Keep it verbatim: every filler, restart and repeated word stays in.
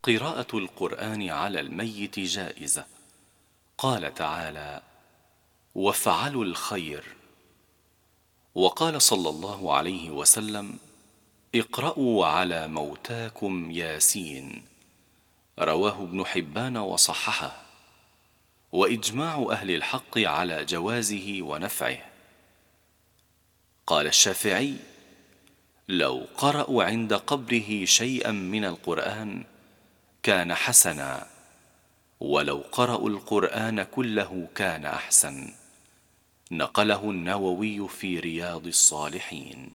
قراءة القرآن على الميت جائزة. قال تعالى: وافعلوا الخير. وقال صلى الله عليه وسلم: اقرأوا على موتاكم ياسين. رواه ابن حبان وصححه. وإجماع أهل الحق على جوازه ونفعه. قال الشافعي: لو قرأوا عند قبره شيئا من القرآن كان حسنا، ولو قرأوا القرآن كله كان أحسن. نقله النووي في رياض الصالحين.